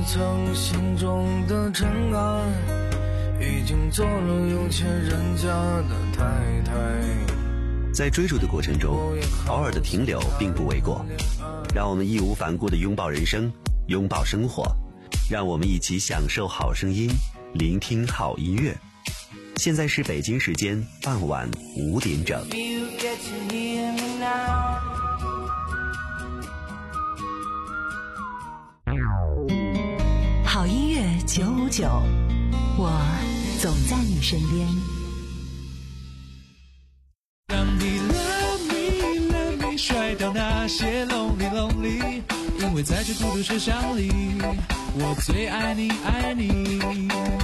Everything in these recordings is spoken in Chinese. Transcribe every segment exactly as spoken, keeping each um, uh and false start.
层心中的尘埃，已经做了有钱人家的太太。 在追逐的过程中，偶尔的停留并不为过。让我们义无反顾地拥抱人生，拥抱生活，让我们一起享受好声音，聆听好音乐。现在是北京时间傍晚五点整。 好音乐九五九，我总在你身边。 让你 love me love me 甩掉那些 lonely lonely， 因为在这孤独世上里，我最爱你爱你。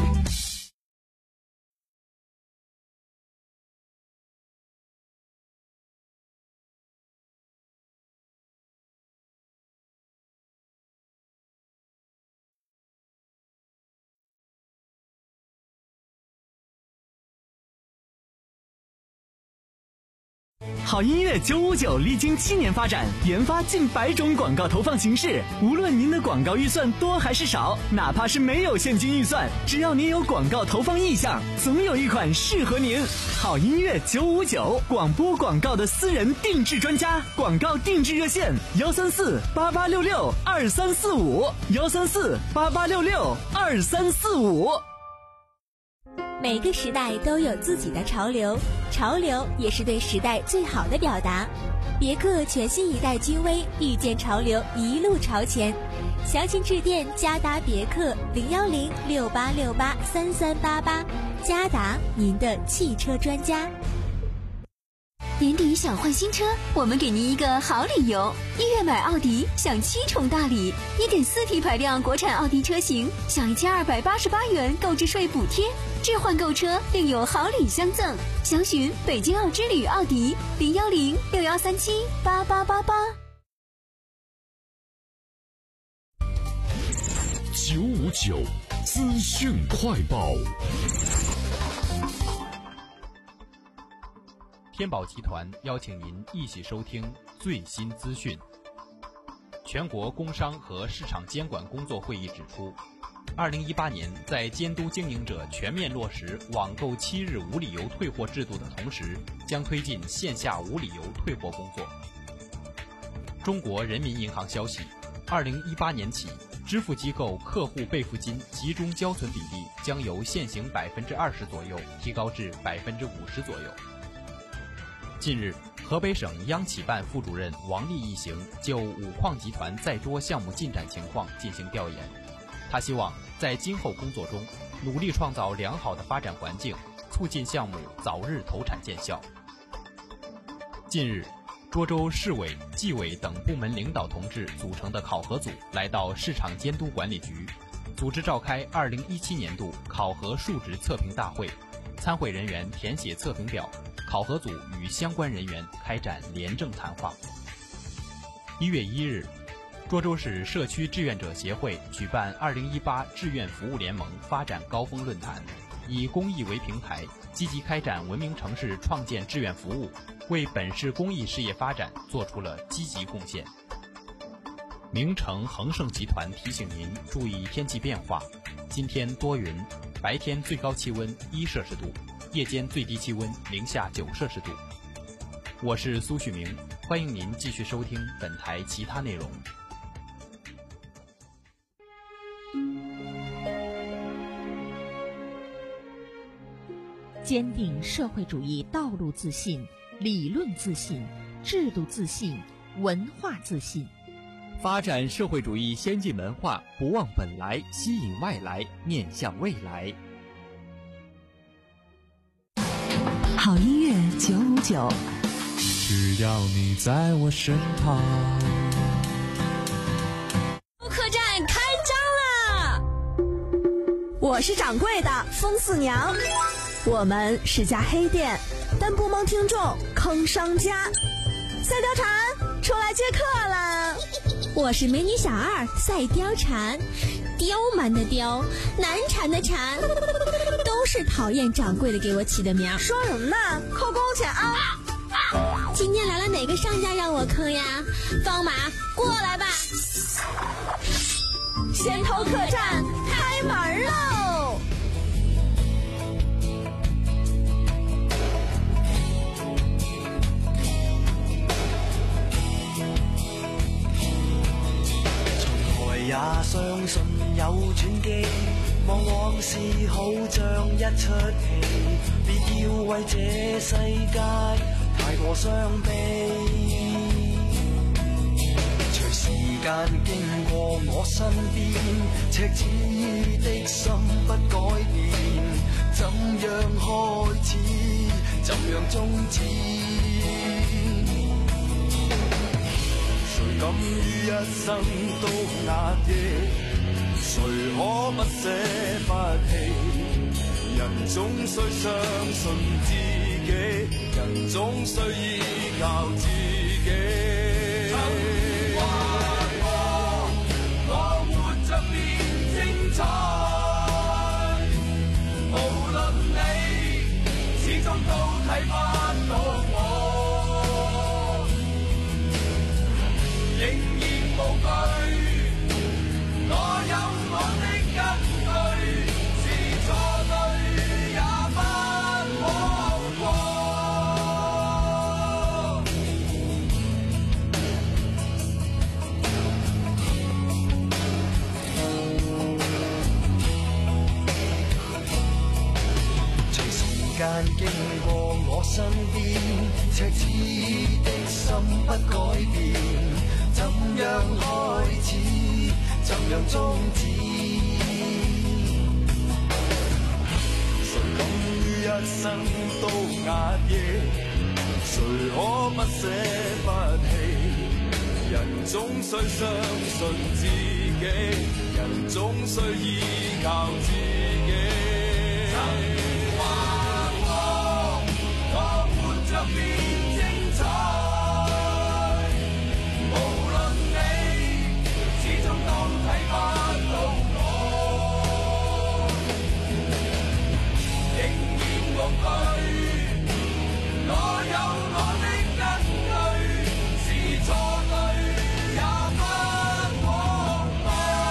好音乐九五九历经七年发展，研发近百种广告投放形式。无论您的广告预算多还是少，哪怕是没有现金预算，只要您有广告投放意向，总有一款适合您。好音乐九五九，广播广告的私人定制专家，广告定制热线幺三四八八六六二三四五幺三四八八六六二三四五。 每个时代都有自己的潮流，潮流也是对时代最好的表达。别克全新一代君威，遇见潮流，一路朝前。详情致电嘉达别克零幺零六八六八三三八八，嘉达，您的汽车专家。 年底想换新车，我们给您一个好理由。一月买奥迪享七重大礼， 一点四 T 排量国产奥迪车型享一千二百八十八元购置税补贴，置换购车另有好礼相赠。详询北京奥之旅奥迪零幺零六幺三七八八八八。 九五九资讯快报。 天宝集团邀请您一起收听最新资讯。全国工商和市场监管工作会议指出，二零一八年在监督经营者全面落实网购七日无理由退货制度的同时，将推进线下无理由退货工作。中国人民银行消息，二零一八年起，支付机构客户备付金集中交存比例将由现行百分之二十左右提高至百分之五十左右。近日，河北省央企办副主任王丽一行就五矿集团在捉项目进展情况进行调研。他希望在今后工作中努力创造良好的发展环境，促进项目早日投产见效。近日，涿州市委、纪委等部门领导同志组成的考核组来到市场监督管理局，组织召开二零一七年度考核述职测评大会，参会人员填写测评表，考核组与相关人员开展廉政谈话。一月一日，涿州市社区志愿者协会举办二零一八志愿服务联盟发展高峰论坛，以公益为平台，积极开展文明城市创建志愿服务，为本市公益事业发展做出了积极贡献。名城恒盛集团提醒您注意天气变化，今天多云，白天最高气温一摄氏度，夜间最低气温零下九摄氏度。我是苏旭明，欢迎您继续收听本台其他内容。 坚定社会主义道路自信，理论自信，制度自信，文化自信。 发展社会主义先进文化，不忘本来，吸引外来，面向未来。 好音乐九五九， 只要你在我身旁。 客栈开张啦！我是掌柜的风四娘，我们是家黑店，但不蒙听众坑商家。赛貂蝉出来接客了，我是美女小二赛貂蝉，刁蛮的刁，难缠的缠，都是讨厌掌柜的给我起的名。说什么呢？扣工钱啊！今天来了哪个商家让我坑呀？放马过来吧！ 先头客栈开门喽！ 从来也相信有轉機，望往事好像一出戲，別要為這世界太過傷悲。隨時間經過我身邊，赤子的心不改變，怎樣開始，怎樣終止？誰敢於一生都壓抑？誰可不捨不棄？人總須相信自己，人總須依靠自己。曾話過，我活着變精彩，無論你始終都睇不到我，仍然無懼。我有我的根據，是錯對也不枉過。隨時間經過我身邊，赤子的心不改變，怎樣開始？怎樣終止？誰敢於一生都壓抑？誰可不捨不棄？人總須相信自己，人總須依靠自己。曾話過，我活着變精彩，無論你始終都睇不到我，仍然無懼。我有我的根據，是錯對也不枉過。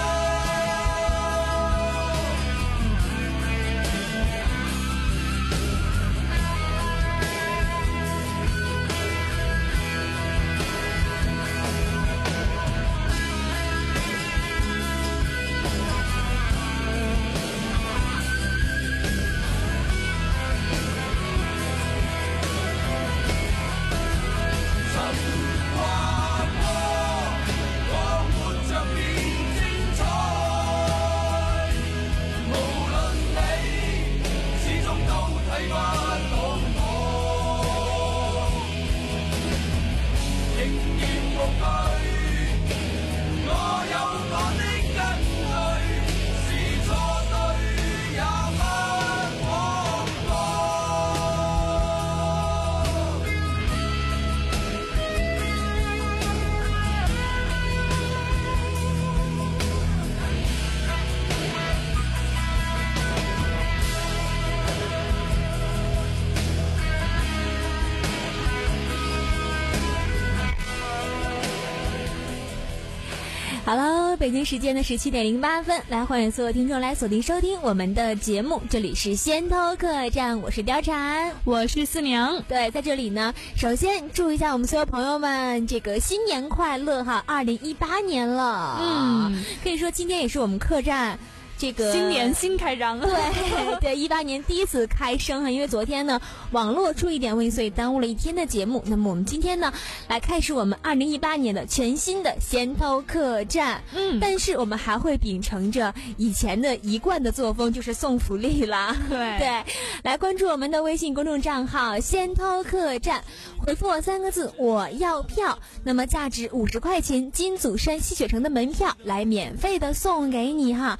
Hello， 北京时间的十七点零八分，来欢迎所有听众来锁定收听我们的节目，这里是先头客栈，我是貂蝉， 我是思娘。 对，在这里呢，首先祝一下我们所有朋友们这个新年快乐哈！二零一八年了，嗯，可以说今天也是我们客栈。这个新年新开张， 对对，一八年第一次开声哈，因为昨天呢网络出一点问题，所以耽误了一天的节目。那么我们今天呢来开始我们二零一八年的全新的先头客栈，嗯，但是我们还会秉承着以前的一贯的作风，就是送福利啦。 对对，来关注我们的微信公众账号先头客栈，回复我三个字我要票，那么价值五十块钱金祖山吸血城的门票来免费的送给你哈，只要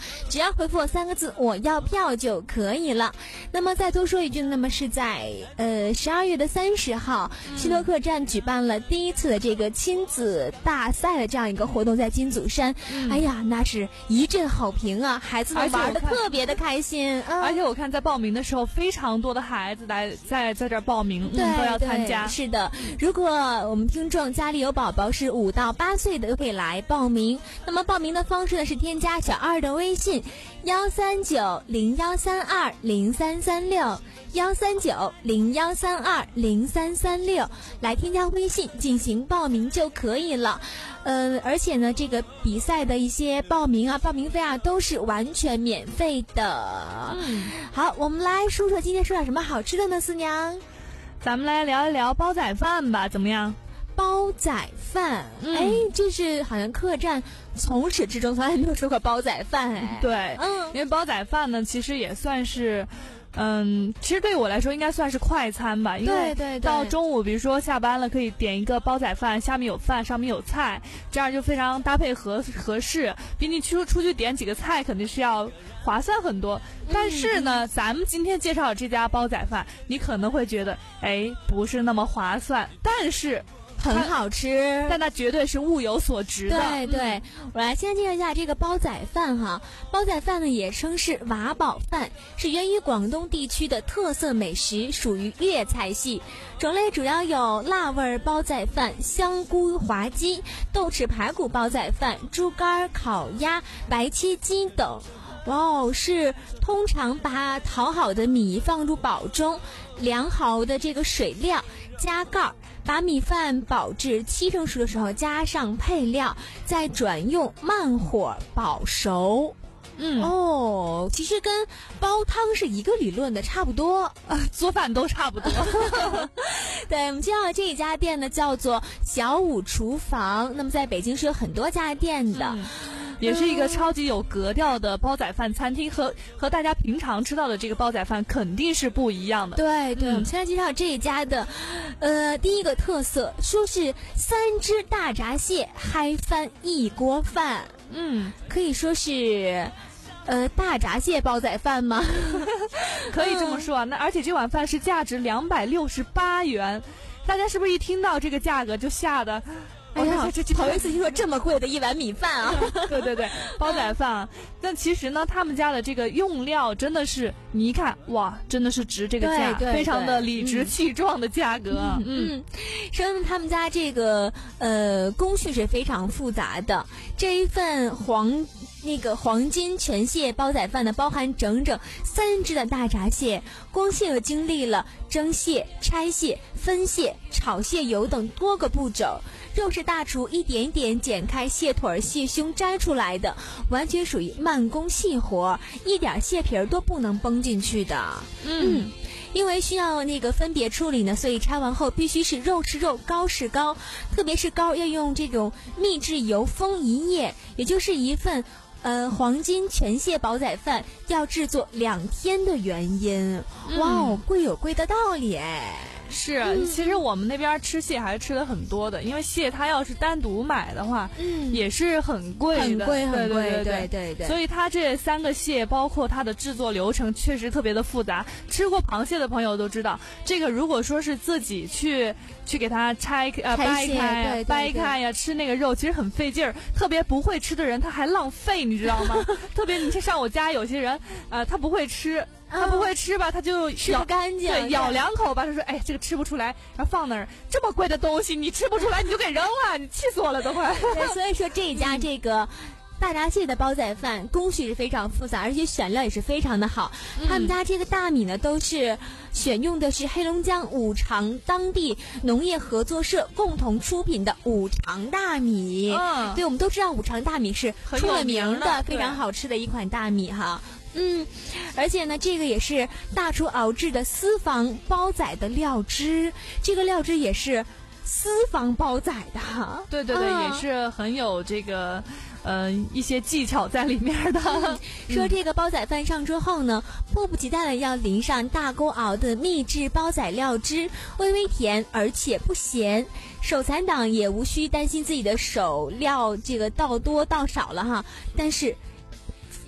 要回复我三个字我要票就可以了。那么再多说一句，那么是在呃十二月的三十号，希罗客栈举办了第一次的这个亲子大赛的这样一个活动，在金祖山、嗯、哎呀那是一阵好评啊，孩子们玩的特别的开心、嗯、 而且我看在报名的时候非常多的孩子来在在这儿报名， 对、 嗯、都要参加。 是的，如果我们听众家里有宝宝是五到八岁的，都可以来报名。那么报名的方式呢是添加小二的微信幺三九零幺三二零三三六幺三九零幺三二零三三六来添加微信进行报名就可以了。呃，而且呢，这个比赛的一些报名啊、报名费啊，都是完全免费的。嗯，好，我们来说说今天说点什么好吃的呢，四娘？ 咱们来聊一聊煲仔饭吧，怎么样？ 煲仔饭，嗯、哎，这是好像客栈从始至终从来没有说过煲仔饭，哎， 对，嗯，因为煲仔饭呢，其实也算是。嗯，其实对我来说应该算是快餐吧，因为到中午比如说下班了可以点一个煲仔饭，下面有饭上面有菜，这样就非常搭配合合适，比你出出去点几个菜肯定是要划算很多。但是呢、嗯、咱们今天介绍的这家煲仔饭你可能会觉得哎不是那么划算，但是很好吃， 但它绝对是物有所值的。 对对、嗯、我来先介绍一下这个煲仔饭哈。煲仔饭呢也称是瓦煲饭，是源于广东地区的特色美食，属于粤菜系，种类主要有辣味煲仔饭、香菇滑鸡、豆豉排骨煲仔饭、猪肝烤鸭、白切鸡等。哇哦，是通常把淘好的米放入煲中，量好的这个水料，加盖，把米饭煲至七成熟的时候加上配料，再转用慢火煲熟。嗯哦，其实跟煲汤是一个理论的，差不多， 呃、做饭都差不多。 对，我们介绍的这一家店呢叫做小五厨房，那么在北京是有很多家店的。嗯， 也是一个超级有格调的煲仔饭餐厅，和和大家平常吃到的这个煲仔饭肯定是不一样的。 对对、嗯、我们现在介绍这一家的呃第一个特色，说是三只大闸蟹嗨翻一锅饭。嗯，可以说是呃大闸蟹煲仔饭吗？ 可以这么说啊。那而且这碗饭是价值两百六十八元，大家是不是一听到这个价格就吓得哎呀，这这头一次听说这么贵的一碗米饭啊！ 对对对，煲仔饭。但其实呢，他们家的这个用料真的是，你一看哇，真的是值这个价， 对对对， 非常的理直气壮的价格。 嗯，嗯说明他们家这个呃工序是非常复杂的。这一份黄那个黄金全蟹煲仔饭呢，包含整整三只的大闸蟹，光蟹又经历了蒸蟹、拆蟹、分蟹、炒蟹油等多个步骤。肉是大厨一点一点剪开蟹腿、蟹胸摘出来的，完全属于慢工细活，一点蟹皮儿都不能崩进去的。嗯。嗯因为需要那个分别处理呢，所以拆完后必须是肉是肉，膏是膏，特别是膏要用这种秘制油封一夜，也就是一份呃黄金全蟹煲仔饭要制作两天的原因。嗯、哇哦，贵有贵的道理哎。 是、嗯，其实我们那边吃蟹还是吃的很多的，因为蟹它要是单独买的话，嗯，也是很贵的， 很贵很贵， 对对 对, 对, 对, 对。所以它这三个蟹，包括它的制作流程，确实特别的复杂。吃过螃蟹的朋友都知道，这个如果说是自己去去给它拆呃掰开掰开呀，吃那个肉，其实很费劲儿。特别不会吃的人，他还浪费，你知道吗？特别你去上我家，有些人呃他不会吃。他不会吃吧，他就吃不干净， 对，咬两口吧，他说哎这个吃不出来，然后放那儿，这么贵的东西你吃不出来你就给扔了，你气死我了都快。 对，所以说这一家这个大闸蟹的煲仔饭工序是非常复杂，而且选料也是非常的好。嗯、他们家这个大米呢都是选用的是黑龙江五常当地农业合作社共同出品的五常大米。嗯，对，我们都知道五常大米是出了名的非常好吃的一款大米哈。嗯，而且呢，这个也是大厨熬制的私房煲仔的料汁，这个料汁也是私房煲仔的。 对对对，啊、也是很有这个呃一些技巧在里面的。 嗯、说这个煲仔饭上桌后呢，迫不及待的要淋上大锅熬的秘制煲仔料汁，微微甜而且不咸。手残党也无需担心自己的手料这个倒多倒少了哈，但是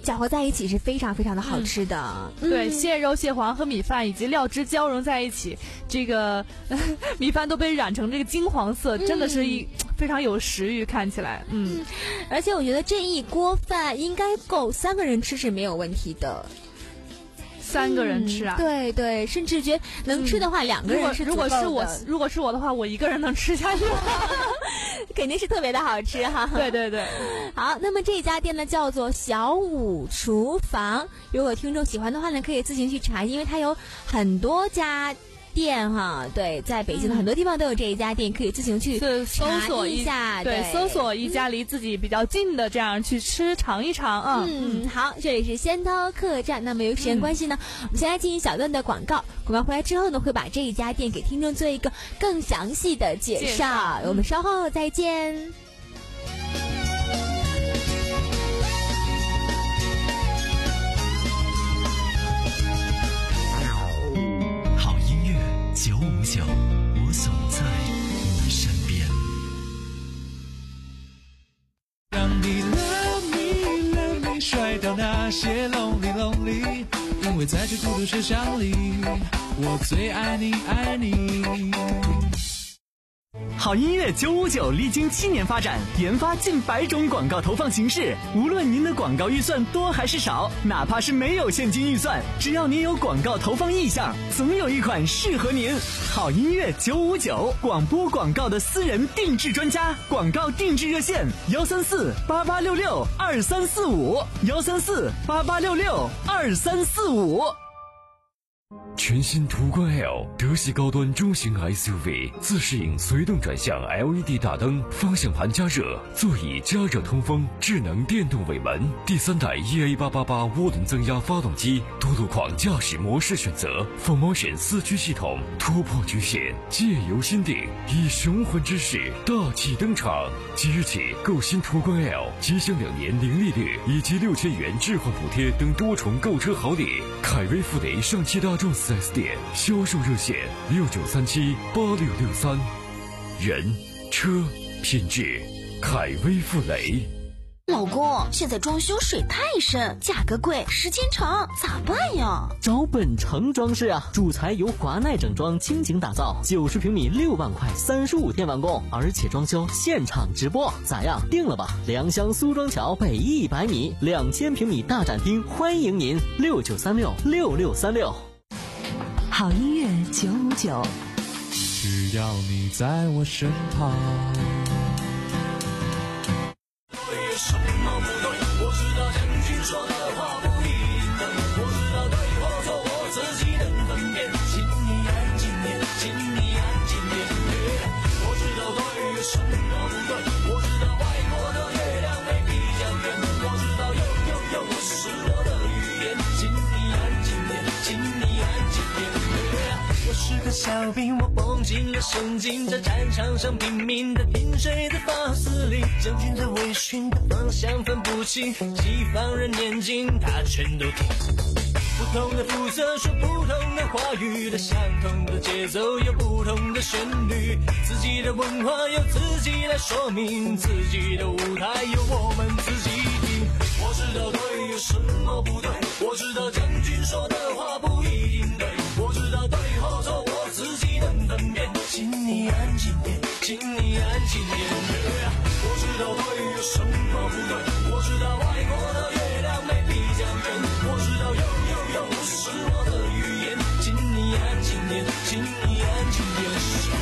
搅和在一起是非常非常的好吃的。 嗯、对，蟹肉、蟹黄和米饭以及料汁交融在一起，这个米饭都被染成这个金黄色，嗯、真的是一非常有食欲，看起来。嗯， 而且我觉得这一锅饭应该够三个人吃是没有问题的。 三个人吃啊、 嗯？对对，甚至觉得能吃的话，嗯、两个人是如果是我，如果是我的话，我一个人能吃下去， 肯定是特别的好吃哈。 对对对， 好，那么这家店呢叫做小五厨房，如果听众喜欢的话呢，可以自行去查，因为它有很多家店哈，对，在北京的很多地方都有这一家店，可以自行去搜索一下， 对，对搜索一家离自己比较近的，这样去吃尝一尝啊。 嗯，嗯好，这里是仙涛客栈。那么由于时间关系呢，嗯、我们先来进行小段的广告，广告回来之后呢，会把这一家店给听众做一个更详细的介绍。介绍我们稍后再见。 九五九，我总在你身边。 让你 love me love me 甩掉那些 lonely lonely， 因为在这孤独世上里，我最爱你爱你。 好音乐九五九历经七年发展，研发近百种广告投放形式。无论您的广告预算多还是少，哪怕是没有现金预算，只要您有广告投放意向，总有一款适合您。好音乐九五九，广播广告的私人定制专家，广告定制热线：幺三四八八六六二三四五，幺三四八八六六二三四五。 全新途观 L 德系高端中型 S U V， 自适应随动转向 L E D 大灯，方向盘加热，座椅加热通风，智能电动尾门，第三代 E A 八八八 涡轮增压发动机，多路况驾驶模式选择 ，four motion 四驱系统，突破局限，借由心定，以雄浑之势大气登场。即日起购新途观 L， 即享两年零利率以及六千元置换补贴等多重购车好礼。凯威富雷上汽大众四 S 店销售热线六九三七八六六三，人车品质，凯威富雷。 老公，现在装修水太深，价格贵，时间长，咋办呀？ 找本城装饰啊，主材由华奈整装倾情打造，九十平米六万块，三十五天完工，而且装修现场直播，咋样？定了吧？良乡苏庄桥北一百米，两千平米大展厅，欢迎您，六九三六六六三六。 好音乐九五九， 只要你在我身旁。 什么不对？我知道将军说的话不一定对，我知道对或错，我自己能分辨。请你安静点，请你安静点。我知道对什么不对，我知道外国的月亮没比较圆，我知道有有有是我的语言。请你安静点，请你安静点。我是个小兵，我绷紧了神经，在战场上拼命的听谁的发司令，将军在微醺的方向分不清，西方人念经他全都听。不同的肤色说不同的话语，的相同的节奏有不同的旋律，自己的文化由自己来说明，自己的舞台由我们自己听。我知道对有什么不对，我知道将军说的话不一定对，我知道对或错我自己能分辨。请你安静点，请你安静点。我知道对有什么不对，我知道外国的月亮没比较圆，我知道有有有不是我的语言。请你安静点，请你安静点。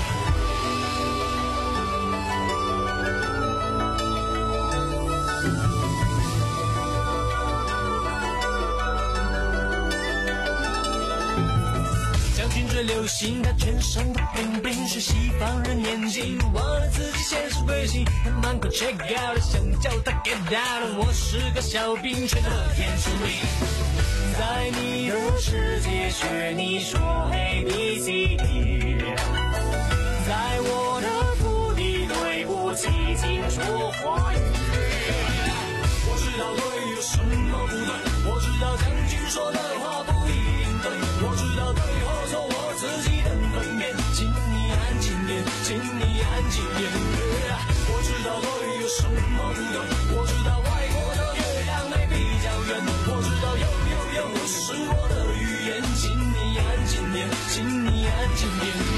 最流行，他全身的 bling bling 是西方人眼睛，忘了自己现实归心，他满口 check out， 想叫他 get out， 我是个小兵，却乐天知命。在你的世界学你说 A B C D， 在我的土地对不起，请说华语。我知道对有什么不对，我知道将军说的话不一定对，我知道对或错我自己能分辨。请你安静点，请你安静点。我知道对有什么不对，我知道外国的月亮没比较圆。 经典。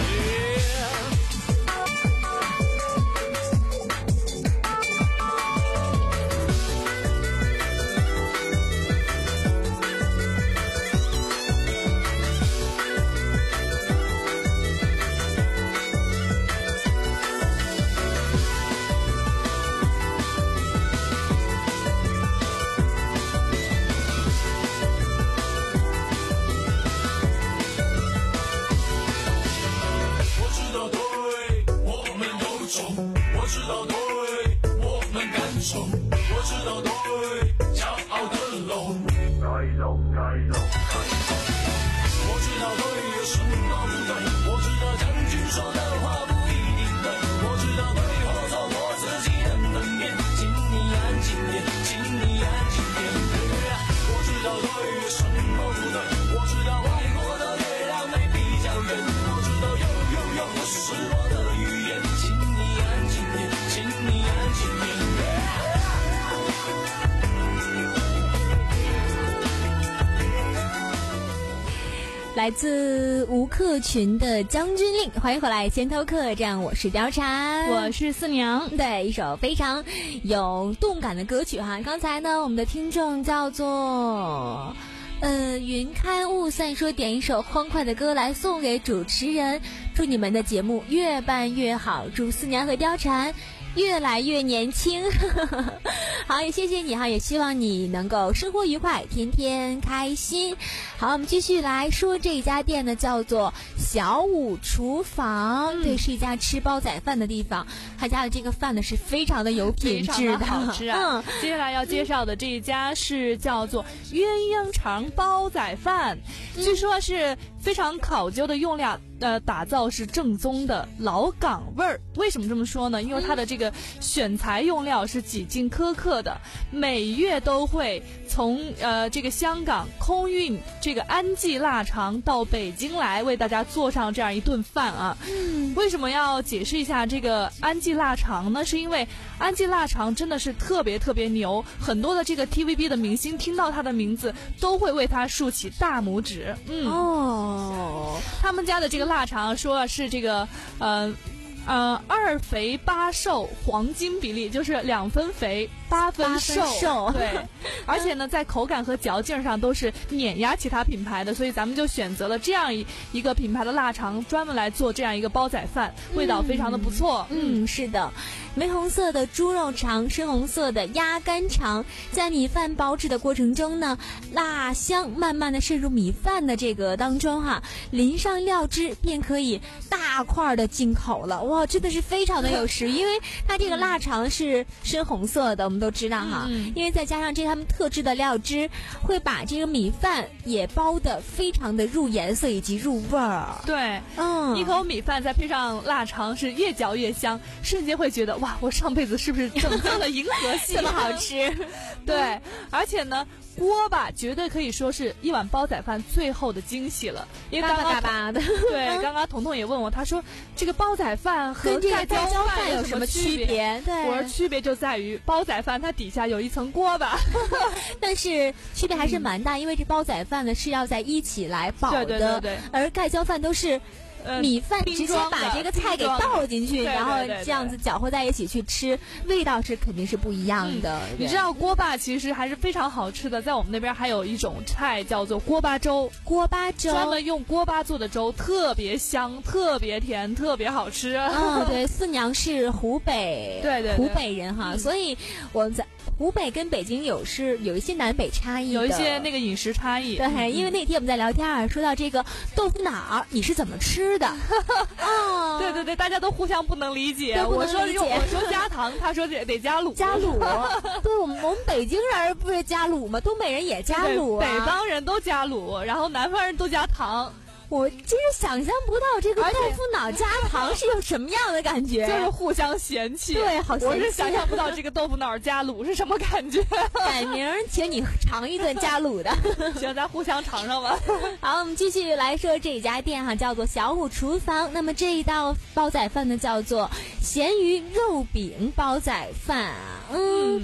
来自吴克群的将军令，欢迎回来先偷客栈，我是貂蝉， 我是四娘。 对，一首非常有动感的歌曲哈。刚才呢，我们的听众叫做呃云开雾散，说点一首欢快的歌来送给主持人，祝你们的节目越办越好，祝四娘和貂蝉越来越年轻。好，也谢谢你哈，也希望你能够生活愉快，天天开心。好，我们继续来说这家店呢，叫做小五厨房，嗯、对，是一家吃煲仔饭的地方。他家的这个饭呢是非常的有品质的， 好吃啊。嗯、接下来要介绍的这一家是叫做鸳鸯肠煲仔饭，嗯、据说是非常考究的用料。呃，打造是正宗的老港味儿。为什么这么说呢？因为它的这个选材用料是几经苛刻的，每月都会从呃这个香港空运这个安记腊肠到北京来，为大家做上这样一顿饭啊。嗯，为什么要解释一下这个安记腊肠呢？是因为安记腊肠真的是特别特别牛，很多的这个 T V B 的明星听到它的名字都会为它竖起大拇指。嗯哦，他们家的这个腊肠说是这个呃呃二肥八瘦黄金比例，就是两分肥八分瘦， 瘦对，而且呢在口感和嚼劲上都是碾压其他品牌的，所以咱们就选择了这样一一个品牌的腊肠，专门来做这样一个煲仔饭，味道非常的不错。 嗯，嗯是的。玫红色的猪肉肠，深红色的鸭肝肠，在米饭煲制的过程中呢，辣香慢慢的渗入米饭的这个当中哈，淋上料汁便可以大块的进口了。哇，真的是非常的有食欲，因为它这个腊肠是深红色的，我们都知道哈，嗯、因为再加上这他们特制的料汁，会把这个米饭也煲得非常的入颜色以及入味儿。 对，嗯，一口米饭再配上腊肠，是越嚼越香，瞬间会觉得哇，我上辈子是不是正宗的银河系这么好吃？ 对，而且呢，锅巴绝对可以说是一碗煲仔饭最后的惊喜了。因为刚刚嘎巴嘎巴的， 对，刚刚彤彤也问我，他说这个煲仔饭和这个盖浇饭有什么区别？ 对，我说区别就在于煲仔饭它底下有一层锅巴， 但是区别还是蛮大，因为这煲仔饭呢是要在一起来煲的， 对对对对， 而盖浇饭都是。米饭直接把这个菜给倒进去，然后这样子搅和在一起去吃，味道是肯定是不一样的。 嗯、你知道锅巴其实还是非常好吃的，在我们那边还有一种菜叫做锅巴粥， 锅巴粥专门用锅巴做的粥，特别香，特别甜，特别好吃。 嗯，对，四娘是湖北， 对 对, 对湖北人哈，嗯、所以我们在。湖北跟北京有是有一些南北差异的， 有一些那个饮食差异。 对，嗯、因为那天我们在聊天说到这个豆腐脑，你是怎么吃的？ 哦，对对对，大家都互相不能理解。 不能理解我说用我说加糖，他说得得加卤。 加卤，对，我们我们北京人不是加卤吗？东北人也加卤、啊， 北方人都加卤，然后南方人都加糖。 我真是想象不到这个豆腐脑加糖是有什么样的感觉， 就是互相嫌弃。 对，好嫌弃。 我是想象不到这个豆腐脑加卤是什么感觉。 改明儿请你尝一顿加卤的。 行，咱互相尝尝吧。 好，我们继续来说这家店哈，叫做小五厨房。那么这一道煲仔饭呢，叫做咸鱼肉饼煲仔饭。嗯。嗯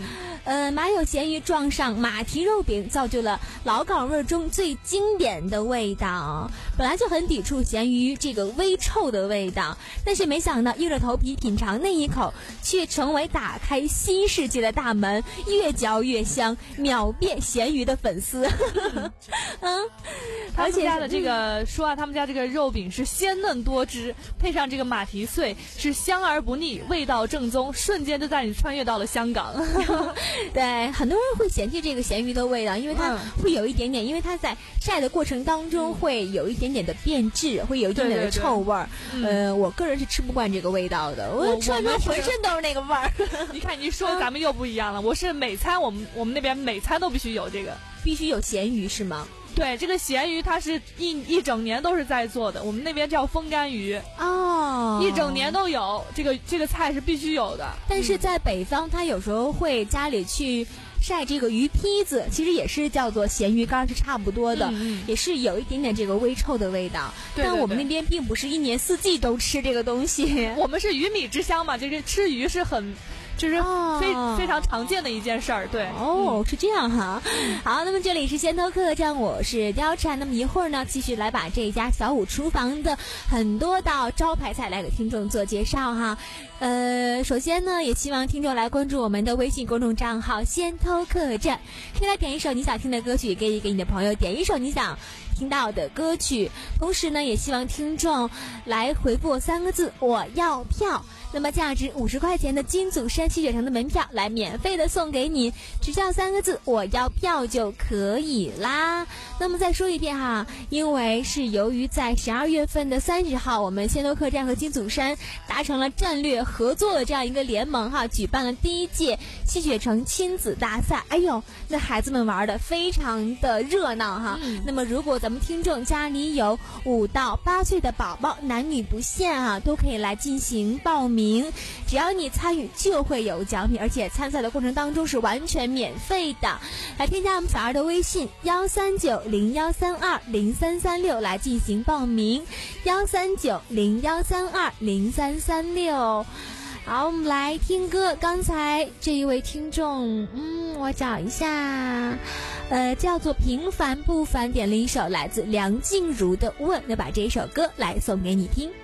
呃，麻油咸鱼撞上马蹄肉饼，造就了老港味中最经典的味道。本来就很抵触咸鱼这个微臭的味道，但是没想到硬着头皮品尝那一口，却成为打开新世界的大门，越嚼越香，秒变咸鱼的粉丝。嗯， 他们家的这个说啊，他们家这个肉饼是鲜嫩多汁，配上这个马蹄碎，是香而不腻，味道正宗，瞬间就带你穿越到了香港。 对，很多人会嫌弃这个咸鱼的味道，因为它会有一点点，因为它在晒的过程当中会有一点点的变质，会有一点点的臭味儿。呃，我个人是吃不惯这个味道的，我吃完之后浑身都是那个味儿。 你看你说咱们又不一样了，我是每餐我们我们那边每餐都必须有这个， 必须有咸鱼是吗？ 对，这个咸鱼它是一一整年都是在做的，我们那边叫风干鱼哦， 一整年都有这个这个菜是必须有的。 但是在北方，它有时候会家里去晒这个鱼坯子，其实也是叫做咸鱼干，是差不多的， 嗯嗯， 也是有一点点这个微臭的味道。 对对对， 但我们那边并不是一年四季都吃这个东西， 我们是鱼米之乡嘛，就是吃鱼是很。就是非、哦、非常常见的一件事儿，对哦、嗯，是这样哈。好，那么这里是先头客栈，我是貂蝉。那么一会儿呢，继续来把这家小五厨房的很多道招牌菜来给听众做介绍哈。呃，首先呢，也希望听众来关注我们的微信公众账号先头客栈，可以来点一首你想听的歌曲，也可以给你的朋友点一首你想听到的歌曲。同时呢，也希望听众来回复三个字我要票，那么价值五十块钱的金祖山吸血城的门票来免费的送给你，只需要三个字我要票就可以啦。那么再说一遍哈，因为是由于在十二月份的三十号，我们先头客栈和金祖山达成了战略合作的这样一个联盟哈，举办了第一届吸血城亲子大赛。哎呦，那孩子们玩的非常的热闹哈、嗯、那么如果咱们听众家里有五到八岁的宝宝，男女不限啊，都可以来进行报名，只要你参与就会有奖品，而且参赛的过程当中是完全免费的。来添加我们小二的微信幺三九零幺三二零三三六来进行报名，幺三九零幺三二零三三六。好，我们来听歌。刚才这一位听众，嗯，我找一下，呃，叫做平凡不凡，点了一首来自梁静茹的《问》，那把这首歌来送给你听。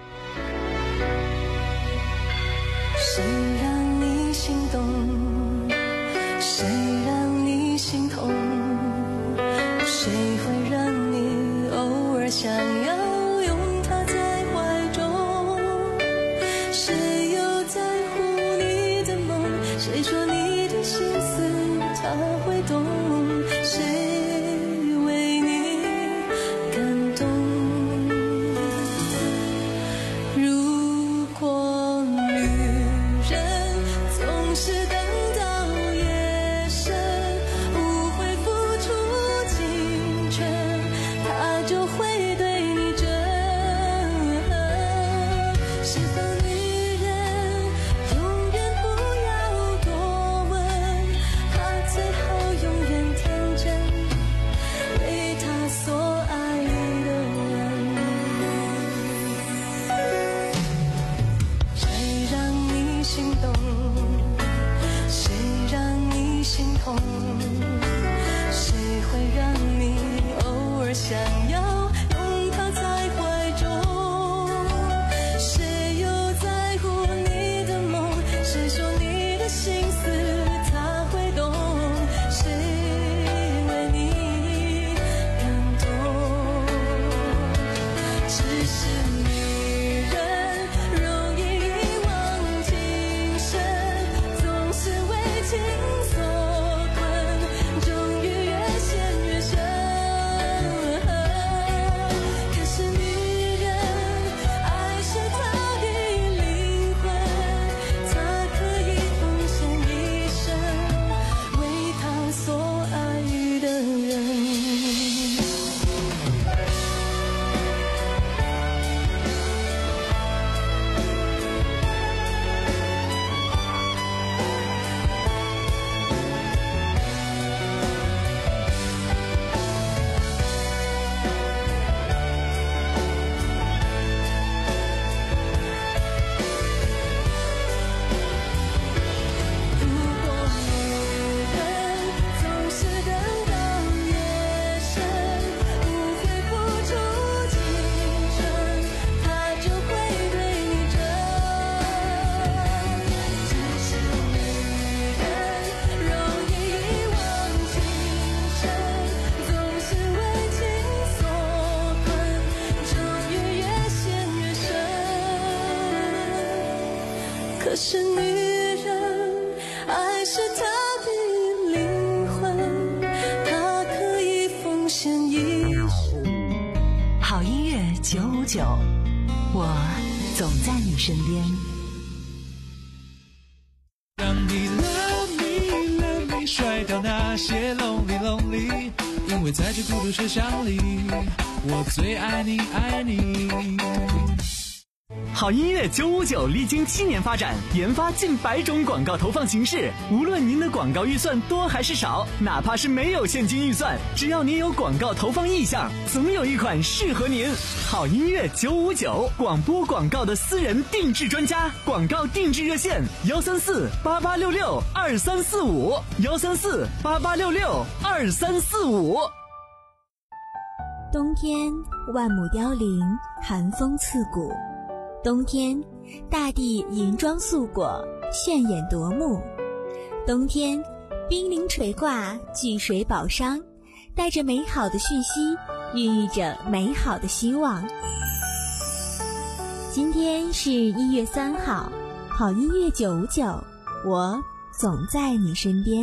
谁让你心动？谁让你心痛？谁会让你偶尔想要拥他在怀中？谁又在乎你的梦？谁说你的心思他会懂？谁为你感动？如果总是等到夜深，无悔付出青春，他就会对你真。释放女人可是女人爱是她的灵魂，她可以奉献一生。 好音乐九五九，我总在你身边。 让你 love me love me 甩掉那些 lonely lonely， 因为在这孤独车厢里，我最爱你爱你。 好音乐九五九历经七年发展，研发近百种广告投放形式。无论您的广告预算多还是少，哪怕是没有现金预算，只要您有广告投放意向，总有一款适合您。好音乐九五九，广播广告的私人定制专家，广告定制热线：幺三四八八六六二三四五，幺三四八八六六二三四五。 冬天万亩凋零，寒风刺骨。冬天，大地银装素裹，炫眼夺目。冬天，冰凌垂挂，巨水宝商，带着美好的讯息，孕育着美好的希望。今天是一月三号，好音乐九五九，我总在你身边。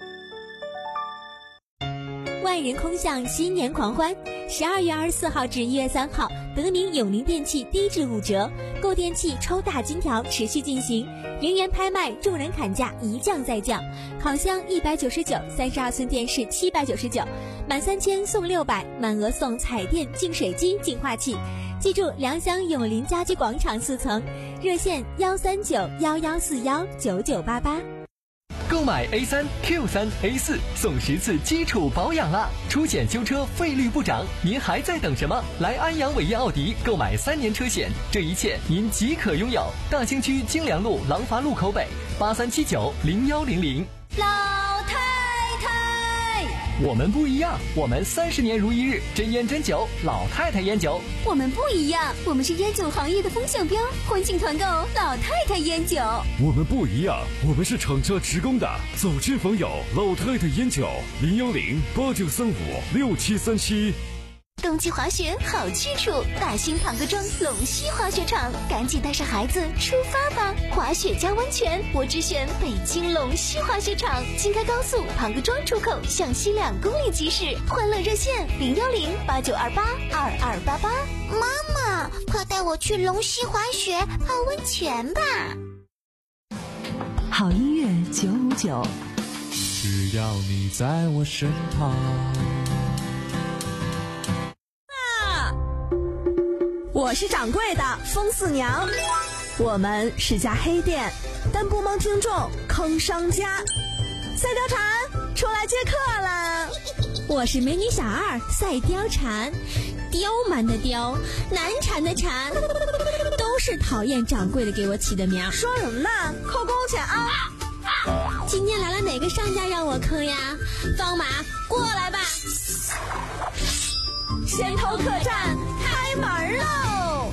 万人空巷新年狂欢，十二月二十四号至一月三号，德明永宁电器低至五折，购电器抽大金条持续进行，零元拍卖，众人砍价一降再降。烤箱一百九十九，三十二寸电视七百九十九，满三千送六百，满额送彩电、净水机、净化器。记住，良乡永林家居广场四层，热线幺三九幺幺四幺九九八八。 购买 A 三 Q 三 A 四送十次基础保养啦！出险修车费率不涨，您还在等什么？来安阳伟业奥迪购买三年车险，这一切您即可拥有。大兴区京良路廊坊路口北，八三七九零幺零零。 老太太， 我们不一样，我们三十年如一日，真烟真酒，老太太烟酒。 我们不一样，我们是烟酒行业的风向标，欢庆团购老太太烟酒。 我们不一样，我们是厂家职工的，走亲访友，老太太烟酒，零幺零八九三五六七三七。 冬季滑雪好去处，大兴庞各庄龙溪滑雪场，赶紧带上孩子出发吧！滑雪加温泉，我只选北京龙溪滑雪场，京开高速庞各庄出口向西两公里即驶，欢乐热线零幺零八九二八二二八八。 妈妈，快带我去龙溪滑雪泡温泉吧！ 好音乐九五九， 只要你在我身旁。 我是掌柜的风四娘，我们是家黑店，但不蒙听众坑商家。赛貂蝉出来接客了， 我是美女小二赛貂蝉，刁蛮的刁，难缠的缠，都是讨厌掌柜的给我起的名。 说什么呢？扣工钱啊！ 今天来了哪个商家让我坑呀？方马过来吧！ 先头客栈开门喽！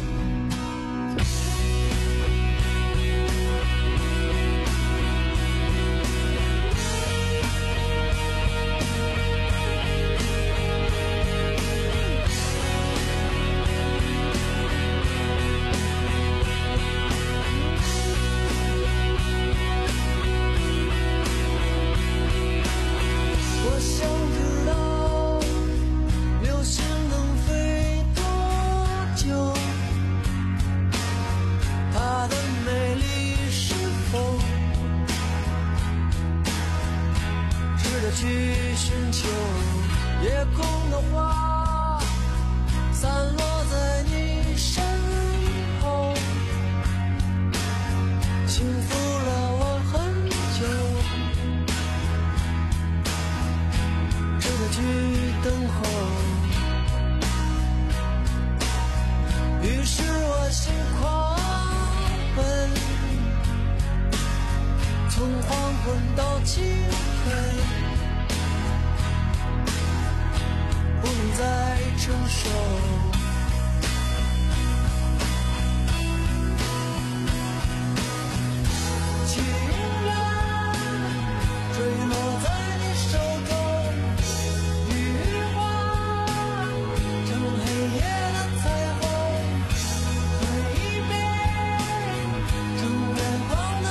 我想知道流星能飞多久，它的美丽是否值得去寻求？夜空的花散落在你身后，幸福了我很久，值得去等候。于是我心狂奔，从黄昏到漆黑，不能再承受。情人坠落在你手中，雨花成黑夜的彩虹，挥别成远方的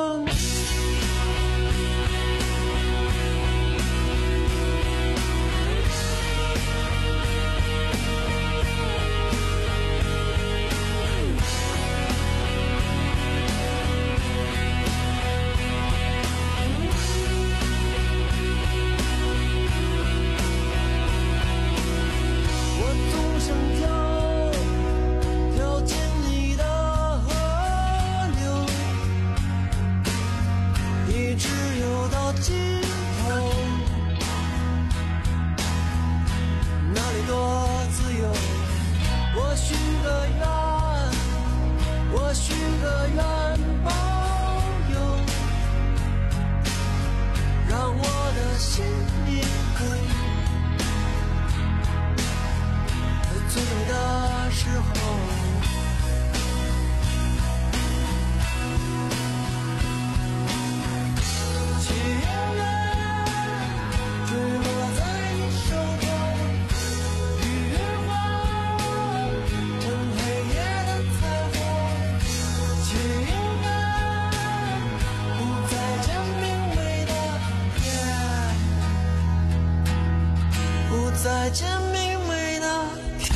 再见明媚的天。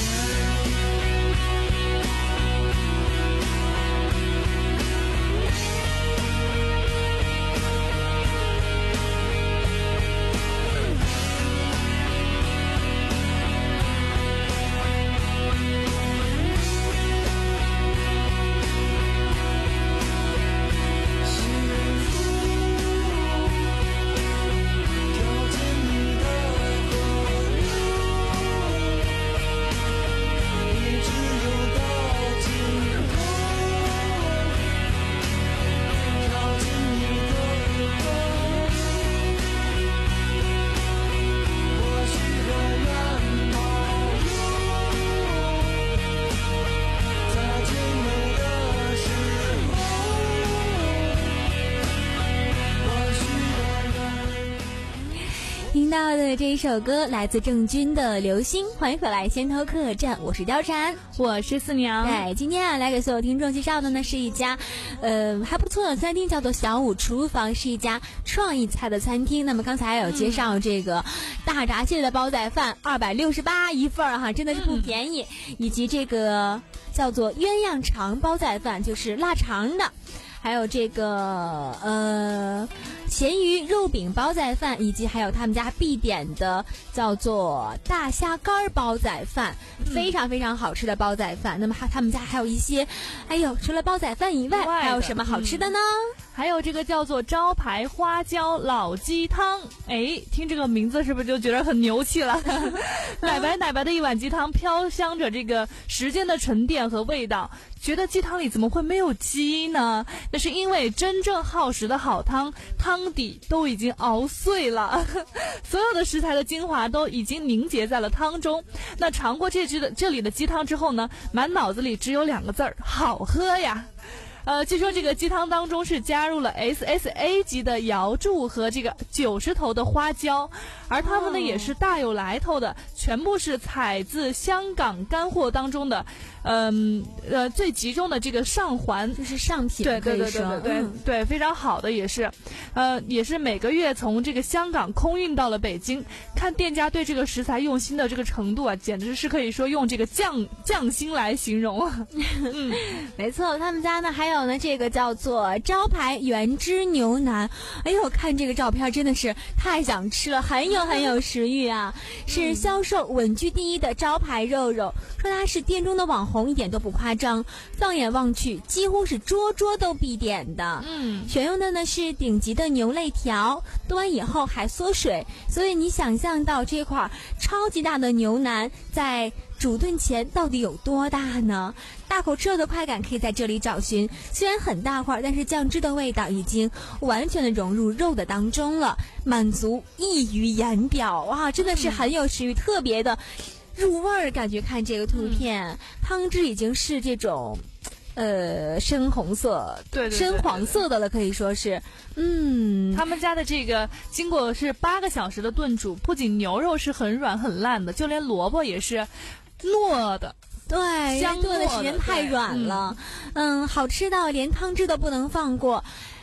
听到的这一首歌来自郑钧的《流星》，欢迎回来先头客栈，我是貂蝉， 我是四娘。 对，今天啊来给所有听众介绍的呢是一家呃还不错的餐厅，叫做小五厨房，是一家创意菜的餐厅。那么刚才有介绍这个大闸蟹的煲仔饭二百六十八一份哈，真的是不便宜，嗯、以及这个叫做鸳鸯肠煲仔饭，就是腊肠的。还有这个呃咸鱼肉饼煲仔饭，以及还有他们家必点的叫做大虾干煲仔饭，非常非常好吃的煲仔饭。那么还他们家还有一些，哎呦，除了煲仔饭以外，还有什么好吃的呢？ 嗯还有这个叫做招牌花椒老鸡汤，哎，听这个名字是不是就觉得很牛气了？奶白奶白的一碗鸡汤，飘香着这个时间的沉淀和味道。觉得鸡汤里怎么会没有鸡呢？那是因为真正耗时的好汤，汤底都已经熬碎了，所有的食材的精华都已经凝结在了汤中。那尝过这只的这里的鸡汤之后呢，满脑子里只有两个字儿：好喝呀！呃，据说这个鸡汤当中是加入了 S S A 级的瑶柱和这个九十头的花椒，而它们呢也是大有来头的，全部是采自香港干货当中的，嗯呃最集中的这个上环， 就是上品， 对对对对对对、嗯、对，非常好的也是，呃也是每个月从这个香港空运到了北京，看店家对这个食材用心的这个程度啊，简直是可以说用这个匠匠心来形容。 嗯，没错，他们家呢还有。呢，这个叫做招牌原汁牛腩，哎呦，看这个照片真的是太想吃了，很有很有食欲啊！是销售稳居第一的招牌肉肉，说它是店中的网红，一点都不夸张。放眼望去，几乎是桌桌都必点的。嗯，选用的呢是顶级的牛肋条，炖完以后还缩水，所以你想象到这块超级大的牛腩在煮炖前到底有多大呢？大口吃肉的快感可以在这里找寻，虽然很大块，但是酱汁的味道已经完全的融入肉的当中了，满足溢于言表。哇，真的是很有食欲，特别的入味儿，感觉看这个图片，嗯、汤汁已经是这种呃深红色， 对, 对, 对, 对, 对深黄色的了，可以说是。嗯， 他们家的这个经过是八个小时的炖煮，不仅牛肉是很软很烂的，就连萝卜也是糯的。 对， 香炖的时间太软了，嗯, 嗯，好吃到连汤汁都不能放过。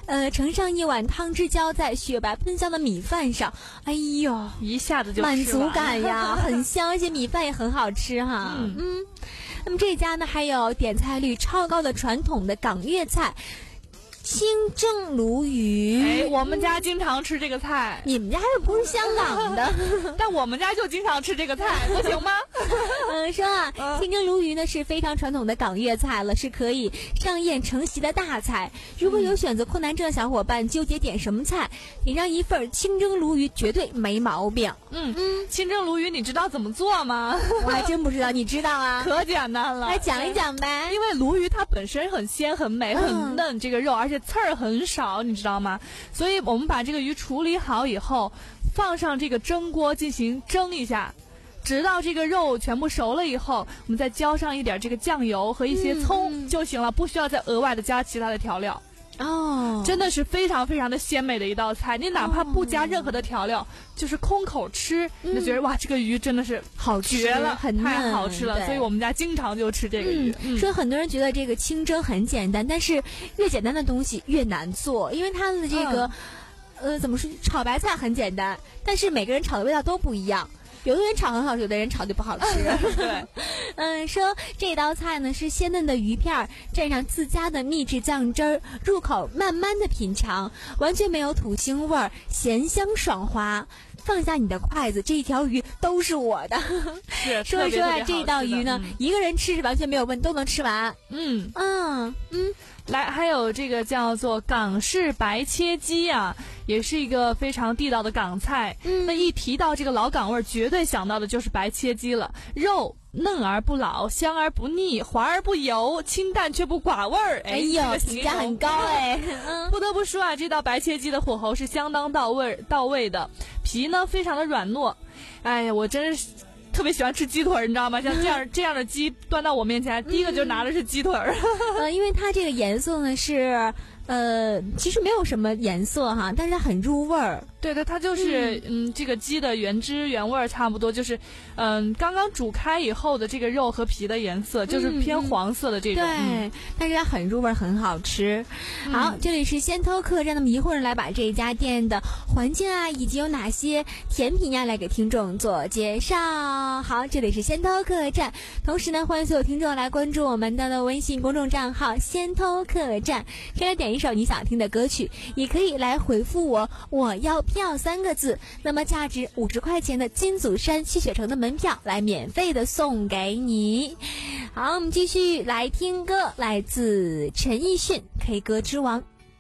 呃，盛上一碗汤汁浇在雪白喷香的米饭上，哎呦， 一下子就满足感呀，很香，而且米饭也很好吃哈。嗯嗯，那么这家呢还有点菜率超高的传统的港粤菜。清蒸鲈鱼， 哎，我们家经常吃这个菜。 你们家又不是香港的， 但我们家就经常吃这个菜，不行吗？ 嗯，说啊，嗯、清蒸鲈鱼呢是非常传统的港粤菜了，是可以上宴承席的大菜。如果有选择困难症的小伙伴纠结点什么菜，点上一份清蒸鲈鱼绝对没毛病。 嗯嗯，清蒸鲈鱼你知道怎么做吗？ 我还真不知道，你知道啊？ 可简单了， 来讲一讲呗。 因为鲈鱼它本身很鲜很美很嫩，嗯、这个肉而且刺儿很少，你知道吗？所以我们把这个鱼处理好以后，放上这个蒸锅进行蒸一下，直到这个肉全部熟了以后，我们再浇上一点这个酱油和一些葱就行了，嗯、不需要再额外的加其他的调料。哦，真的是非常非常的鲜美的一道菜，你哪怕不加任何的调料，哦、就是空口吃，嗯、你就觉得哇，这个鱼真的是好绝了， 很太好吃了。所以我们家经常就吃这个鱼。 嗯嗯、说很多人觉得这个清蒸很简单，但是越简单的东西越难做，因为它的这个，嗯、呃，怎么说？炒白菜很简单，但是每个人炒的味道都不一样。有的人炒很好吃，有的人炒就不好吃。 对， 嗯，说这道菜呢是鲜嫩的鱼片蘸上自家的秘制酱汁儿，入口慢慢的品尝，完全没有土腥味儿，咸香爽滑。放下你的筷子，这一条鱼都是我的。 是， 说一说啊，这道鱼呢，嗯、一个人吃是完全没有问，都能吃完。 嗯嗯嗯。 来，还有这个叫做港式白切鸡啊，也是一个非常地道的港菜。嗯，那一提到这个老港味儿，绝对想到的就是白切鸡了。肉嫩而不老，香而不腻，滑而不油，清淡却不寡味儿。 哎呦，评价很高哎。 不得不说啊，这道白切鸡的火候是相当到位到位的，皮呢非常的软糯。哎呀，我真是特别喜欢吃鸡腿，你知道吗？像这样这样的鸡端到我面前，第一个就拿的是鸡腿。 呃，因为它这个颜色呢是。呃，其实没有什么颜色哈，但是它很入味儿。 对对，它就是嗯, 嗯，这个鸡的原汁原味差不多，就是嗯，刚刚煮开以后的这个肉和皮的颜色，就是偏黄色的这种。 对， 嗯、 但是它很入味，很好吃。 嗯、 好，这里是仙偷客栈，那么一会儿来把这家店的环境啊，以及有哪些甜品呀，来给听众做介绍。好，这里是仙偷客栈，同时呢，欢迎所有听众来关注我们的微信公众账号仙偷客栈，可以点一首你想听的歌曲，也可以来回复我我要票三个字，那么价值五十块钱的金祖山吸血城的门票来免费的送给你。好，我们继续来听歌，来自陈奕迅 K 歌之王。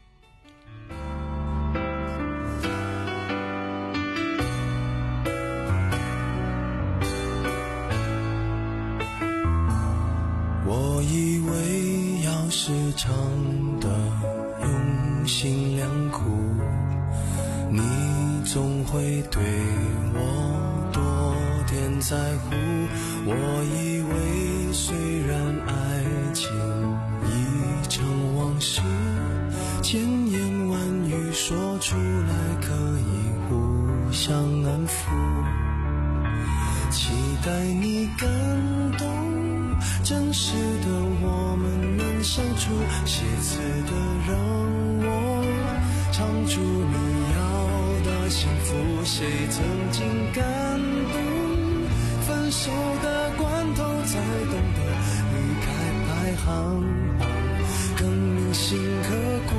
我以为要是唱的用心良苦，你总会对我多点在乎。我以为虽然爱情已成往事，千言万语说出来可以互相安抚，期待你感动，真实的我们能相处，写词的让我唱出你要的幸福。谁曾经感动，分手的关头才懂得离开排行榜更铭心刻骨。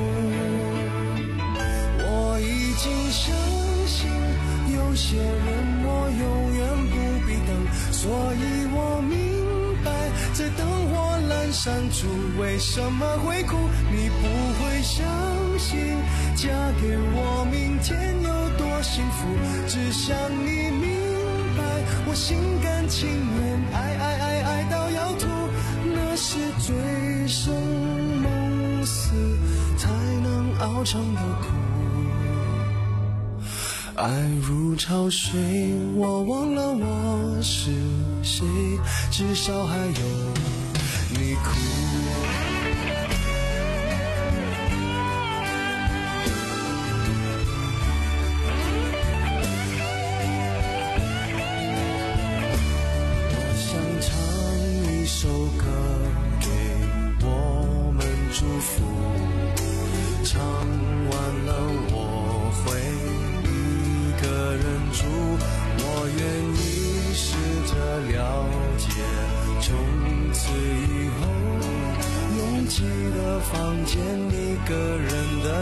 我已经相信有些人我永远不必等，所以我明在灯火阑珊处为什么会哭，你不会相信嫁给我明天有多幸福，只想你明白我心甘情愿爱爱爱爱到要吐，那是醉生梦死才能熬成的苦。爱如潮水，我忘了我是谁，至少还有你哭。我想唱一首歌给我们祝福，唱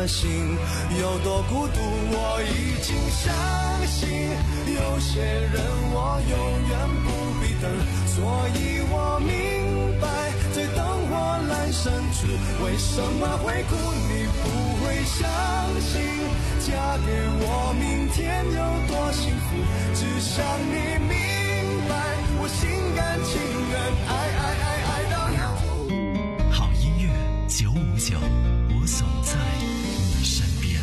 的心有多孤独，我已经相信有些人我永远不必等，所以我明白在灯火阑珊处为什么会哭，你不会相信嫁给我明天有多幸福，只想你明白我心甘情愿爱爱爱爱到老。 好音乐九五九，我总在你身边。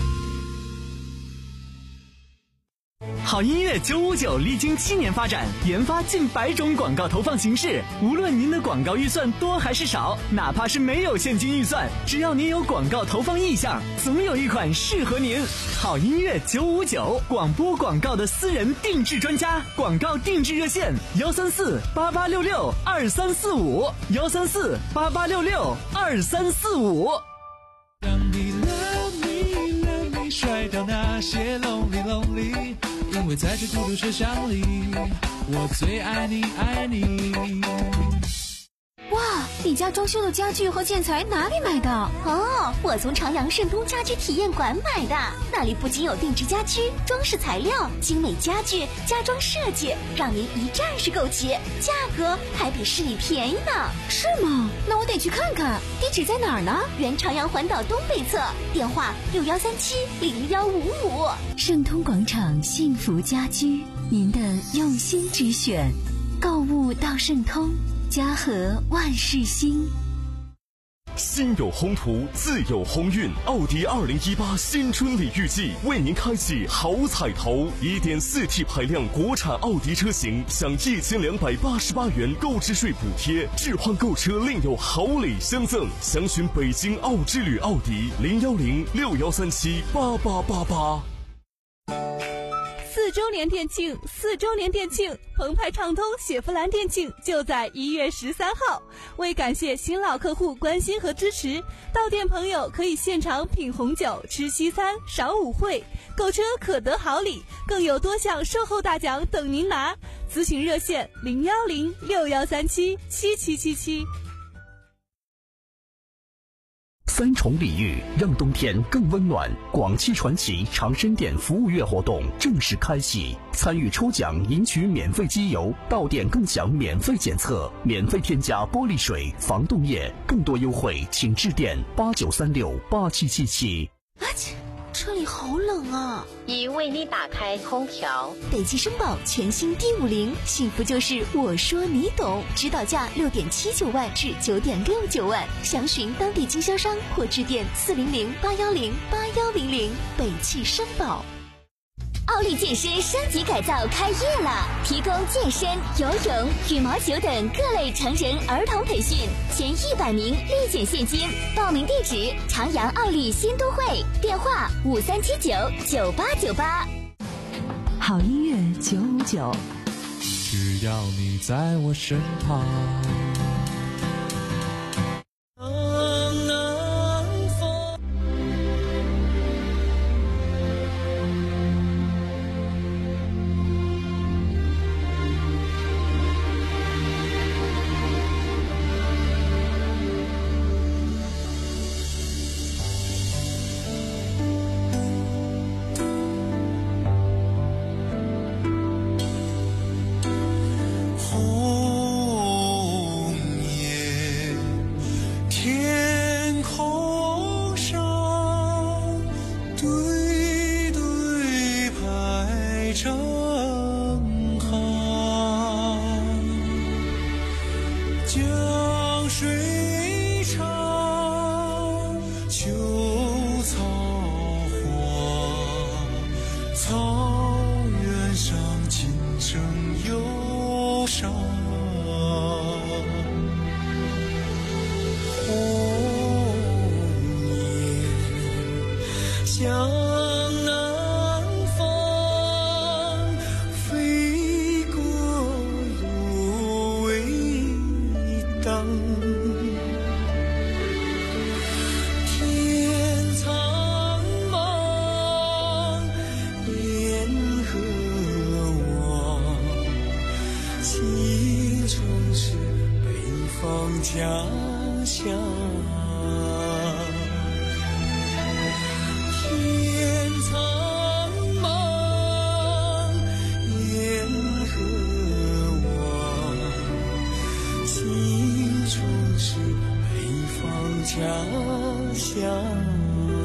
好音乐九五九历经七年发展，研发近百种广告投放形式。无论您的广告预算多还是少，哪怕是没有现金预算，只要您有广告投放意向，总有一款适合您。好音乐九五九，广播广告的私人定制专家，广告定制热线：幺三四八八六六二三四五，幺三四八八六六二三四五。 让你 love me love me 甩掉那些 lonely lonely， 因为在这孤独车厢里，我最爱你爱你。 哇，你家装修的家具和建材哪里买的？ 哦，我从长阳盛通家居体验馆买的，那里不仅有定制家居、装饰材料、精美家具、家装设计，让您一站式购齐，价格还比市里便宜呢。 是吗？那我得去看看。地址在哪儿呢？ 原长阳环岛东北侧，电话六幺三七零幺五五。 盛通广场幸福家居，您的用心之选，购物到盛通。家和万事兴。 心有宏图，自有鸿运。奥迪二零一八新春礼遇季为您开启好彩头， 一点四 T 排量国产奥迪车型享一千两百八十八元购置税补贴，置换购车另有好礼相赠。详询北京奥之旅奥迪零幺零六幺三七八八八八。 四周年店庆，四周年店庆，澎湃畅通雪佛兰店庆就在一月十三号。为感谢新老客户关心和支持，到店朋友可以现场品红酒、吃西餐、赏舞会，购车可得好礼，更有多项售后大奖等您拿。咨询热线零幺零六幺三七七七七七。 三重礼遇，让冬天更温暖。广汽传祺长生店服务月活动正式开启，参与抽奖赢取免费机油，到店更享免费检测，免费添加玻璃水、防冻液，更多优惠请致电八九三六八七七七。 啊切，车里好冷啊！ 已为你打开空调。 北汽绅宝全新 D 五零，幸福就是我说你懂，指导价六点七九万至九点六九万，详询当地经销商或致电四零零八幺零八幺零零。北汽绅宝。 奥利健身升级改造开业了，提供健身、游泳、羽毛球等各类成人儿童培训，前一百名立减现金。报名地址：长阳奥利新都会，电话五三七九九八九八。 好音乐九五九， 只要你在我身旁。 家乡， 凉。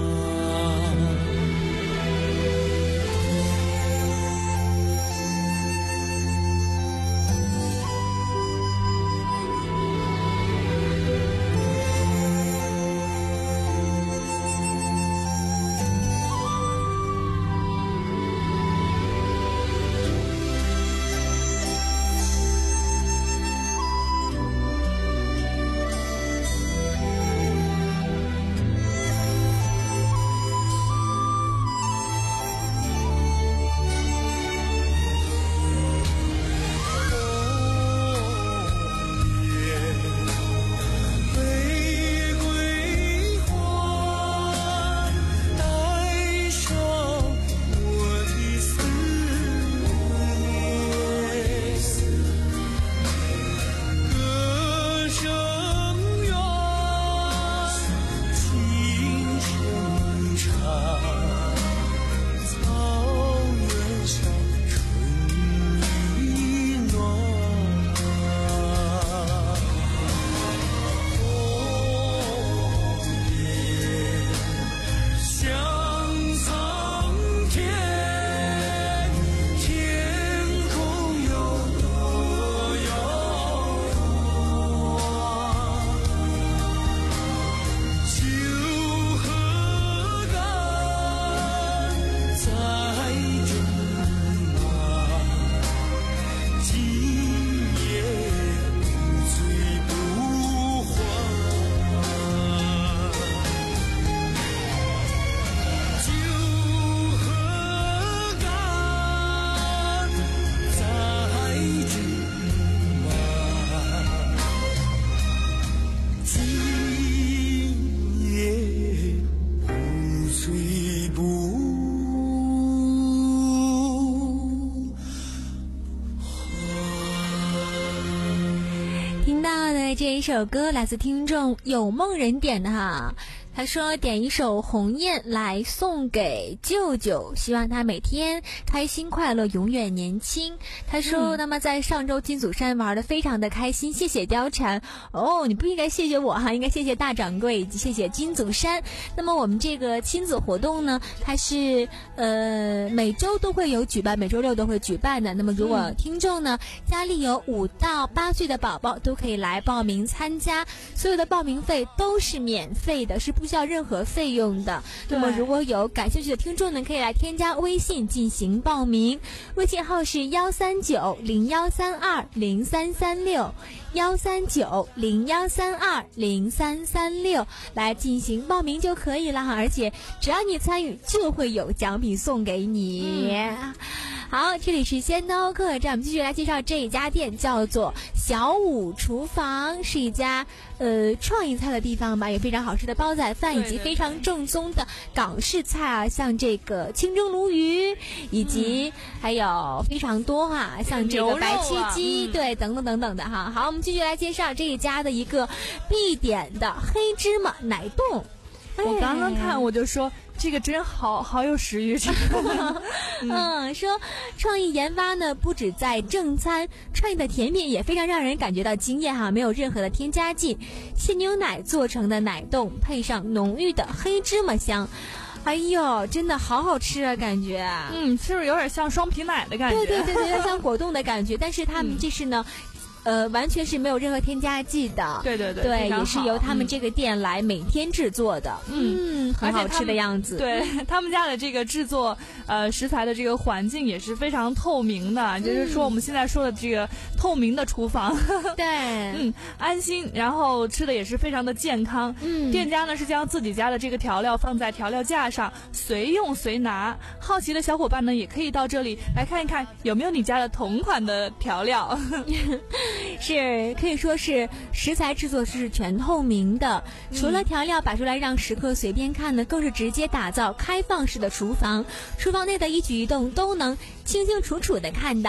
这一首歌来自听众有梦人点的哈，他说点一首鸿雁来送给舅舅，希望他每天开心快乐，永远年轻。他说、嗯、那么在上周金祖山玩得非常的开心，谢谢貂蝉。哦，你不应该谢谢我哈，应该谢谢大掌柜以及谢谢金祖山。那么我们这个亲子活动呢，它是呃每周都会有举办，每周六都会举办的。那么如果听众呢、嗯、家里有五到八岁的宝宝，都可以来报名参加，所有的报名费都是免费的，是不需要任何费用的。那么如果有感兴趣的听众呢，可以来添加微信进行报名，微信号是幺三九零幺三二零三三六幺三九零幺三二零三三六来进行报名就可以了哈，而且只要你参与就会有奖品送给你、嗯、好，这里是仙刀客栈，我们继续来介绍这一家店，叫做小五厨房，是一家呃创意菜的地方吧，有非常好吃的煲仔饭，以及非常正宗的港式菜啊，像这个清蒸鲈鱼，以及还有非常多哈、啊，像这个白切鸡、啊嗯，对，等等等等的哈。好，我们继续来介绍这一家的一个必点的黑芝麻奶冻。 我刚刚看我就说这个真好好有食欲，这个嗯, 嗯说创意研发呢不止在正餐，创意的甜品也非常让人感觉到惊艳哈，没有任何的添加剂，鲜牛奶做成的奶冻配上浓郁的黑芝麻香，哎呦真的好好吃啊，感觉嗯是不是有点像双皮奶的感觉？ 对对对对，有点像果冻的感觉，但是他们这是呢、嗯呃，完全是没有任何添加剂的， 对对对， 对，也是由他们这个店来每天制作的，嗯，嗯很好吃的样子。 对他们家的这个制作，呃，食材的这个环境也是非常透明的，嗯、就是说我们现在说的这个透明的厨房， 对， 嗯，安心，然后吃的也是非常的健康。嗯，店家呢是将自己家的这个调料放在调料架上，随用随拿。好奇的小伙伴呢，也可以到这里来看一看有没有你家的同款的调料。 是可以说是食材制作是全透明的、嗯、除了调料摆出来让食客随便看呢，更是直接打造开放式的厨房，厨房内的一举一动都能清清楚楚的看到。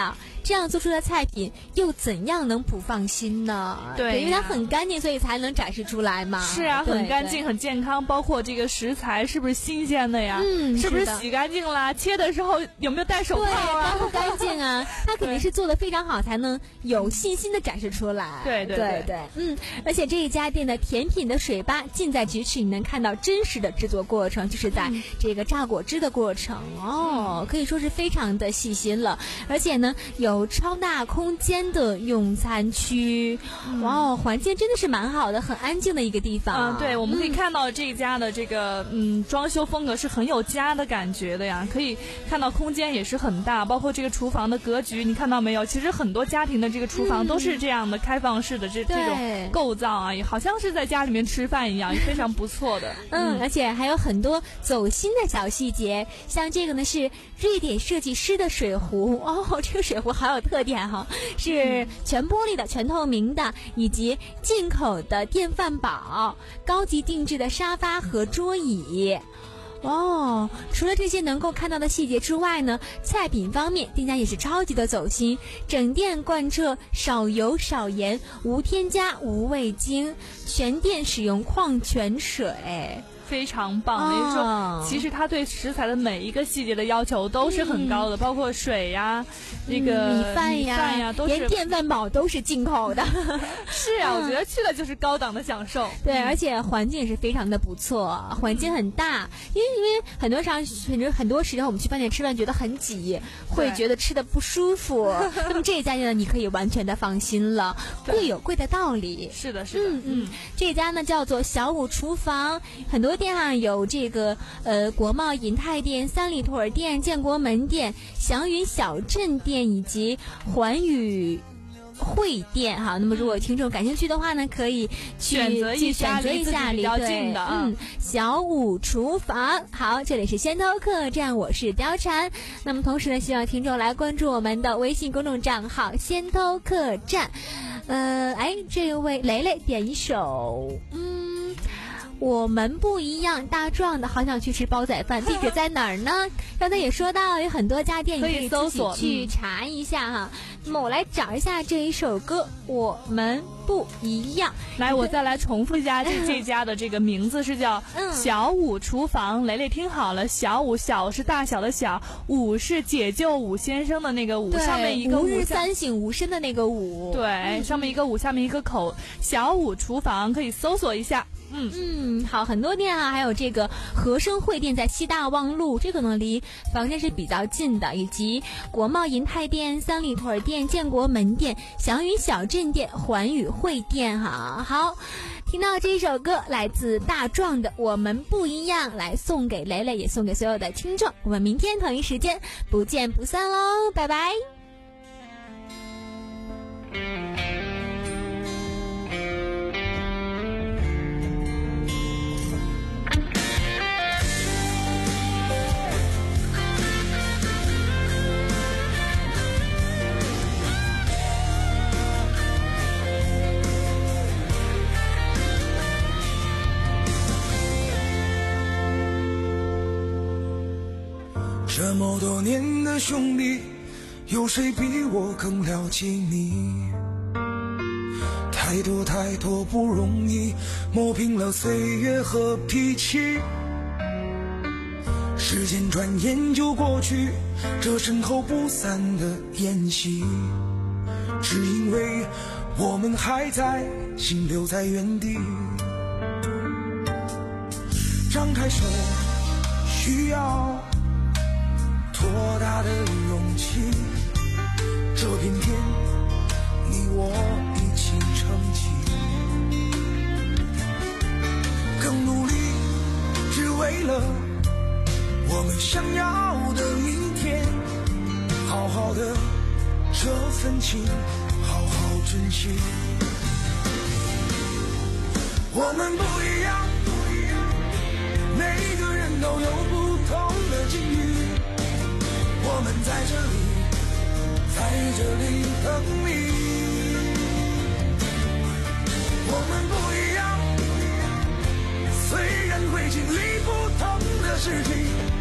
这样做出的菜品又怎样能不放心呢？ 对， 因为它很干净，所以才能展示出来嘛。 是啊，很干净，很健康，包括这个食材是不是新鲜的呀？ 嗯， 是不是洗干净啦？切的时候有没有戴手套啊？ 干不干净啊？它肯定是做的非常好，才能有信心的展示出来。 对对对对，嗯，而且这一家店的甜品的水吧近在咫尺，你能看到真实的制作过程，就是在这个榨果汁的过程哦，可以说是非常的细心了。而且呢，有超大空间的用餐区，哇哦，环境真的是蛮好的，很安静的一个地方。 嗯，对，我们可以看到这一家的这个嗯装修风格是很有家的感觉的呀，可以看到空间也是很大，包括这个厨房的格局，你看到没有？其实很多家庭的这个厨房都是这样的开放式的这、嗯、这种构造啊，也好像是在家里面吃饭一样，也非常不错的。 嗯，而且还有很多走心的小细节，像这个呢是瑞典设计师的水壶哦，这个水壶好有特点哈、哦，是全玻璃的、全透明的，以及进口的电饭煲、高级定制的沙发和桌椅。哦，除了这些能够看到的细节之外呢，菜品方面店家也是超级的走心，整店贯彻少油少盐、无添加无味精，全店使用矿泉水。 非常棒，也就是说，其实他对食材的每一个细节的要求都是很高的，嗯、包括水呀、那个、 嗯、米饭呀、 米饭呀，都是连电饭煲都是进口的。 是啊、嗯，我觉得去了就是高档的享受。 对，而且环境也是非常的不错，环境很大，因为因为很多上很多很多时候我们去饭店吃饭觉得很挤，会觉得吃的不舒服。那么这一家店呢，你可以完全的放心了，贵有贵的道理。 是的，是的， 嗯嗯，这家呢叫做小五厨房，很多店啊有这个呃国贸银泰店、三里屯店、建国门店、祥云小镇店以及环宇汇店哈。那么如果听众感兴趣的话呢，可以去选择一选择一下离较近的嗯小五厨房。好，这里是先头客栈，我是貂蝉。那么同时呢，希望听众来关注我们的微信公众账号先头客栈。呃，哎，这位雷雷点一首嗯。我们不一样，大壮的好想去吃煲仔饭，地址在哪儿呢？刚才也说到有很多家店，你可以搜索去查一下哈。那么我来找一下这一首歌，我们不一样。 来，我再来重复一下这这家的这个名字是叫小五厨房。雷雷听好了，小五小是大小的小，五是解救武先生的那个武，上面一个吾日三省吾身的那个武。 对、嗯，上面一个武，下面一个口。小五厨房可以搜索一下。 嗯嗯，好，很多店啊，还有这个和生汇店在西大望路，这个呢离房间是比较近的，以及国贸银泰店、三里屯店、建国门店、祥云小镇店、环宇汇店哈。好，听到这首歌来自大壮的《我们不一样》，来送给雷雷，也送给所有的听众。我们明天同一时间不见不散喽，拜拜。 这么多年的兄弟，有谁比我更了解你？太多太多不容易，磨平了岁月和脾气。时间转眼就过去，这身后不散的宴席，只因为我们还在，心留在原地。张开手，需要多大的勇气？这片天，你我一起撑起，更努力，只为了我们想要的明天。好好的这份情，好好珍惜。我们不一样，每个人都有不同的境遇。我们在这里，在这里等你。我们不一样，虽然会经历不同的事情。